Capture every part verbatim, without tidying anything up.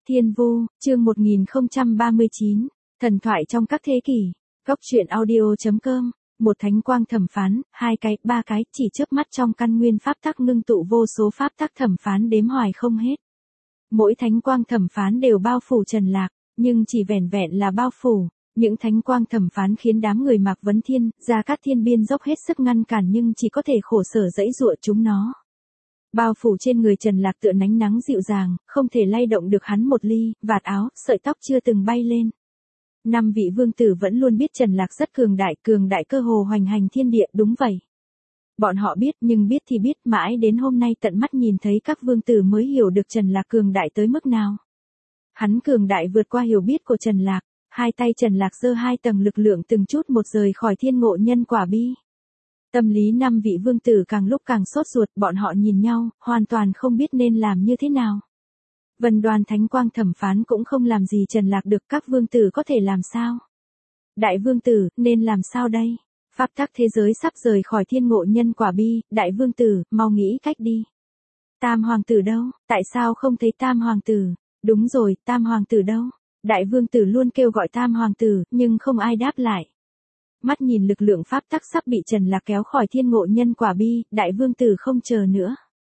Thiên Vu, chương một nghìn không trăm ba mươi chín, thần thoại trong các thế kỷ. Góc truyện audio.com, một thánh quang thẩm phán, hai cái, ba cái, chỉ chớp mắt trong căn nguyên pháp tắc ngưng tụ vô số pháp tắc thẩm phán đếm hoài không hết. Mỗi thánh quang thẩm phán đều bao phủ Trần Lạc, nhưng chỉ vẻn vẹn là bao phủ. Những thánh quang thẩm phán khiến đám người Mạc Vấn Thiên, Gia Cát Thiên biên dốc hết sức ngăn cản nhưng chỉ có thể khổ sở giãy giụa chúng nó. Bao phủ trên người Trần Lạc tựa nánh nắng dịu dàng, không thể lay động được hắn một ly, vạt áo, sợi tóc chưa từng bay lên. Năm vị vương tử vẫn luôn biết Trần Lạc rất cường đại, cường đại cơ hồ hoành hành thiên địa, đúng vậy. Bọn họ biết, nhưng biết thì biết, mãi đến hôm nay tận mắt nhìn thấy các vương tử mới hiểu được Trần Lạc cường đại tới mức nào. Hắn cường đại vượt qua hiểu biết của Trần Lạc, hai tay Trần Lạc giơ hai tầng lực lượng từng chút một rời khỏi thiên ngộ nhân quả bi. Tâm lý năm vị vương tử càng lúc càng sốt ruột, bọn họ nhìn nhau, hoàn toàn không biết nên làm như thế nào. Vân Đoan thánh quang thẩm phán cũng không làm gì Trần Lạc được, các vương tử có thể làm sao? Đại vương tử, nên làm sao đây? Pháp tắc thế giới sắp rời khỏi thiên ngộ nhân quả bi, đại vương tử, mau nghĩ cách đi. Tam hoàng tử đâu? Tại sao không thấy tam hoàng tử? Đúng rồi, tam hoàng tử đâu? Đại vương tử luôn kêu gọi tam hoàng tử, nhưng không ai đáp lại. Mắt nhìn lực lượng pháp tắc sắp bị Trần Lạc kéo khỏi thiên ngộ nhân quả bi, đại vương tử không chờ nữa.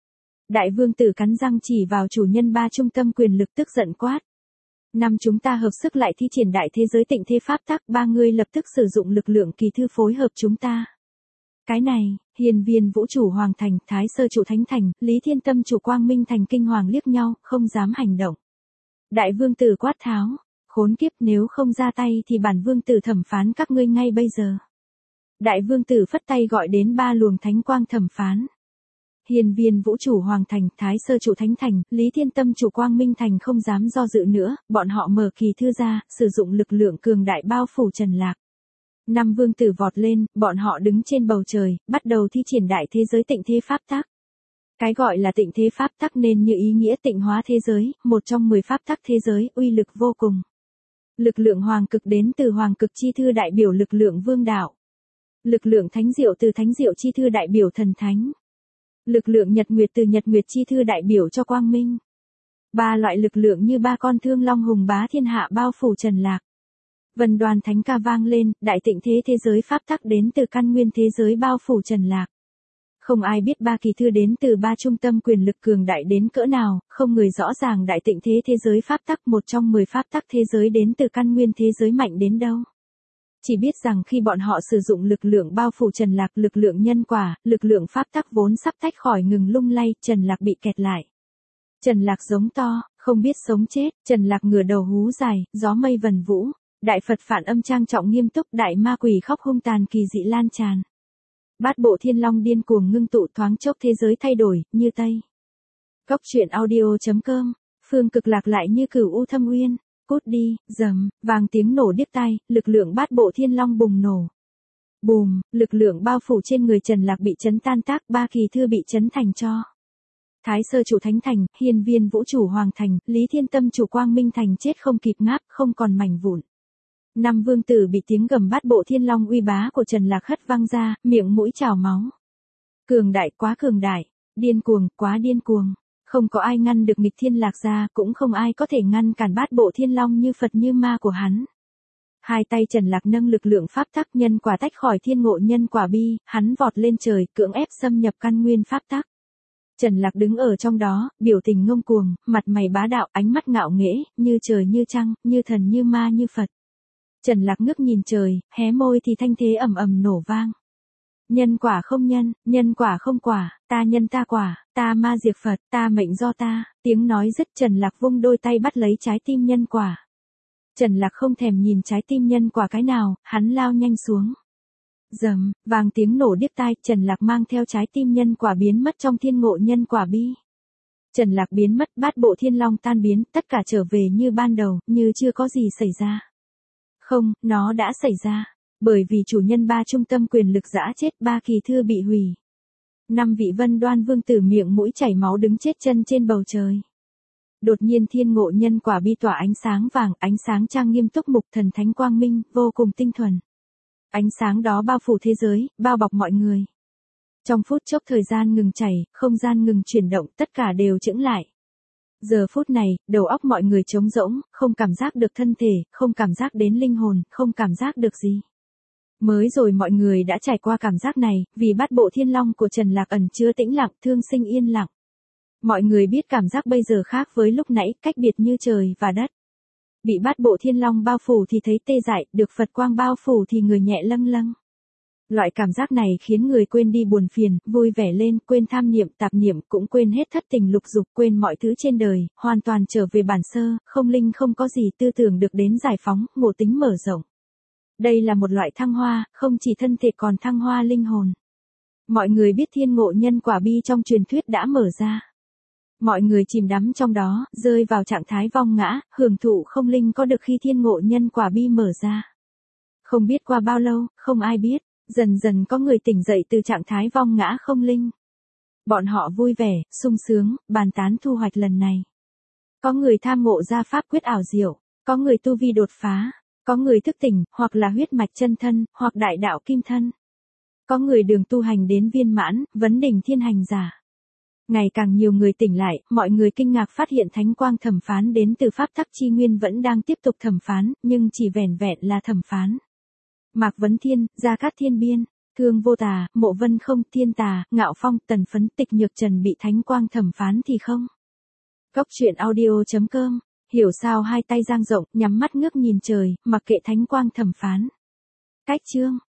Đại vương tử cắn răng chỉ vào chủ nhân ba trung tâm quyền lực tức giận quát. Năm chúng ta hợp sức lại thi triển đại thế giới tịnh thế pháp tắc, ba người lập tức sử dụng lực lượng kỳ thư phối hợp chúng ta. Cái này, hiền viên vũ chủ hoàng thành, thái sơ chủ thánh thành, lý thiên tâm chủ quang minh thành kinh hoàng liếc nhau, không dám hành động. Đại vương tử quát tháo. Khốn kiếp, nếu không ra tay thì bản vương tử thẩm phán các ngươi ngay bây giờ. Đại vương tử phất tay gọi đến ba luồng thánh quang thẩm phán. Hiền viên vũ chủ hoàng thành, thái sơ chủ thánh thành, lý thiên tâm chủ quang minh thành không dám do dự nữa, bọn họ mở kỳ thư ra, sử dụng lực lượng cường đại bao phủ Trần Lạc. Năm vương tử vọt lên, bọn họ đứng trên bầu trời, bắt đầu thi triển đại thế giới tịnh thế pháp tắc. Cái gọi là tịnh thế pháp tắc nên như ý nghĩa tịnh hóa thế giới, một trong mười pháp tắc thế giới, uy lực vô cùng. Lực lượng hoàng cực đến từ hoàng cực chi thư đại biểu lực lượng vương đạo. Lực lượng thánh diệu từ thánh diệu chi thư đại biểu thần thánh. Lực lượng nhật nguyệt từ nhật nguyệt chi thư đại biểu cho quang minh. Ba loại lực lượng như ba con thương long hùng bá thiên hạ bao phủ Trần Lạc. Vân Đoan thánh ca vang lên, đại tịnh thế thế giới pháp tắc đến từ căn nguyên thế giới bao phủ Trần Lạc. Không ai biết ba kỳ thư đến từ ba trung tâm quyền lực cường đại đến cỡ nào, không người rõ ràng đại tịnh thế thế giới pháp tắc một trong mười pháp tắc thế giới đến từ căn nguyên thế giới mạnh đến đâu. Chỉ biết rằng khi bọn họ sử dụng lực lượng bao phủ Trần Lạc, lực lượng nhân quả, lực lượng pháp tắc vốn sắp tách khỏi ngừng lung lay, Trần Lạc bị kẹt lại. Trần Lạc giống to, không biết sống chết, Trần Lạc ngửa đầu hú dài, gió mây vần vũ, đại Phật phản âm trang trọng nghiêm túc, đại ma quỷ khóc hung tàn kỳ dị lan tràn. Bát bộ thiên long điên cuồng ngưng tụ, thoáng chốc thế giới thay đổi, như Tây. Góc truyện audio.com, phương cực lạc lại như cửu u thâm uyên, cút đi, rầm, vàng tiếng nổ điếc tai, lực lượng bát bộ thiên long bùng nổ. Bùm, lực lượng bao phủ trên người Trần Lạc bị chấn tan tác, ba kỳ thư bị chấn thành tro. Thái sơ chủ thánh thành, hiền viên vũ chủ hoàng thành, lý thiên tâm chủ quang minh thành chết không kịp ngáp, không còn mảnh vụn. Năm vương tử bị tiếng gầm bát bộ thiên long uy bá của Trần Lạc hất văng ra, miệng mũi trào máu. Cường đại, quá cường đại, điên cuồng, quá điên cuồng. Không có ai ngăn được nghịch thiên lạc ra, cũng không ai có thể ngăn cản bát bộ thiên long như Phật như ma của hắn. Hai tay Trần Lạc nâng lực lượng pháp tắc nhân quả tách khỏi thiên ngộ nhân quả bi, hắn vọt lên trời, cưỡng ép xâm nhập căn nguyên pháp tắc. Trần Lạc đứng ở trong đó, biểu tình ngông cuồng, mặt mày bá đạo, ánh mắt ngạo nghễ, như trời như trăng, như thần như ma như Phật. Trần Lạc ngước nhìn trời, hé môi thì thanh thế ầm ầm nổ vang. Nhân quả không nhân, nhân quả không quả, ta nhân ta quả, ta ma diệt Phật, ta mệnh do ta, tiếng nói dứt Trần Lạc vung đôi tay bắt lấy trái tim nhân quả. Trần Lạc không thèm nhìn trái tim nhân quả cái nào, hắn lao nhanh xuống. Rầm, vàng tiếng nổ điếc tai, Trần Lạc mang theo trái tim nhân quả biến mất trong thiên ngộ nhân quả bi. Trần Lạc biến mất, bát bộ thiên long tan biến, tất cả trở về như ban đầu, như chưa có gì xảy ra. Không, nó đã xảy ra. Bởi vì chủ nhân ba trung tâm quyền lực dã chết, ba kỳ thư bị hủy. Năm vị Vân Đoan vương tử miệng mũi chảy máu đứng chết chân trên bầu trời. Đột nhiên thiên ngộ nhân quả bi tỏa ánh sáng vàng, ánh sáng trang nghiêm túc mục, thần thánh quang minh, vô cùng tinh thuần. Ánh sáng đó bao phủ thế giới, bao bọc mọi người. Trong phút chốc thời gian ngừng chảy, không gian ngừng chuyển động, tất cả đều chững lại. Giờ phút này, đầu óc mọi người trống rỗng, không cảm giác được thân thể, không cảm giác đến linh hồn, không cảm giác được gì. Mới rồi mọi người đã trải qua cảm giác này, vì bát bộ thiên long của Trần Lạc ẩn chứa tĩnh lặng, thương sinh yên lặng. Mọi người biết cảm giác bây giờ khác với lúc nãy, cách biệt như trời và đất. Bị bát bộ thiên long bao phủ thì thấy tê dại, được Phật quang bao phủ thì người nhẹ lâng lâng. Loại cảm giác này khiến người quên đi buồn phiền, vui vẻ lên, quên tham niệm, tạp niệm, cũng quên hết thất tình lục dục, quên mọi thứ trên đời, hoàn toàn trở về bản sơ, không linh không có gì, tư tưởng được đến giải phóng, ngộ tính mở rộng. Đây là một loại thăng hoa, không chỉ thân thể còn thăng hoa linh hồn. Mọi người biết thiên ngộ nhân quả bi trong truyền thuyết đã mở ra. Mọi người chìm đắm trong đó, rơi vào trạng thái vong ngã, hưởng thụ không linh có được khi thiên ngộ nhân quả bi mở ra. Không biết qua bao lâu, không ai biết, dần dần có người tỉnh dậy từ trạng thái vong ngã không linh. Bọn họ vui vẻ, sung sướng, bàn tán thu hoạch lần này. Có người tham ngộ ra pháp quyết ảo diệu, có người tu vi đột phá, có người thức tỉnh, hoặc là huyết mạch chân thân, hoặc đại đạo kim thân. Có người đường tu hành đến viên mãn, vấn đỉnh thiên hành giả. Ngày càng nhiều người tỉnh lại, mọi người kinh ngạc phát hiện thánh quang thẩm phán đến từ pháp tắc chi nguyên vẫn đang tiếp tục thẩm phán, nhưng chỉ vẻn vẹn là thẩm phán. Mạc Vấn Thiên, Gia Cát Thiên Biên, Thương Vô Tà, Mộ Vân Không, Thiên Tà, Ngạo Phong, Tần Phấn, Tịch Nhược Trần bị thánh quang thẩm phán thì không. Góc truyện audio chấm com, hiểu sao hai tay dang rộng, nhắm mắt ngước nhìn trời, mặc kệ thánh quang thẩm phán. Cách chương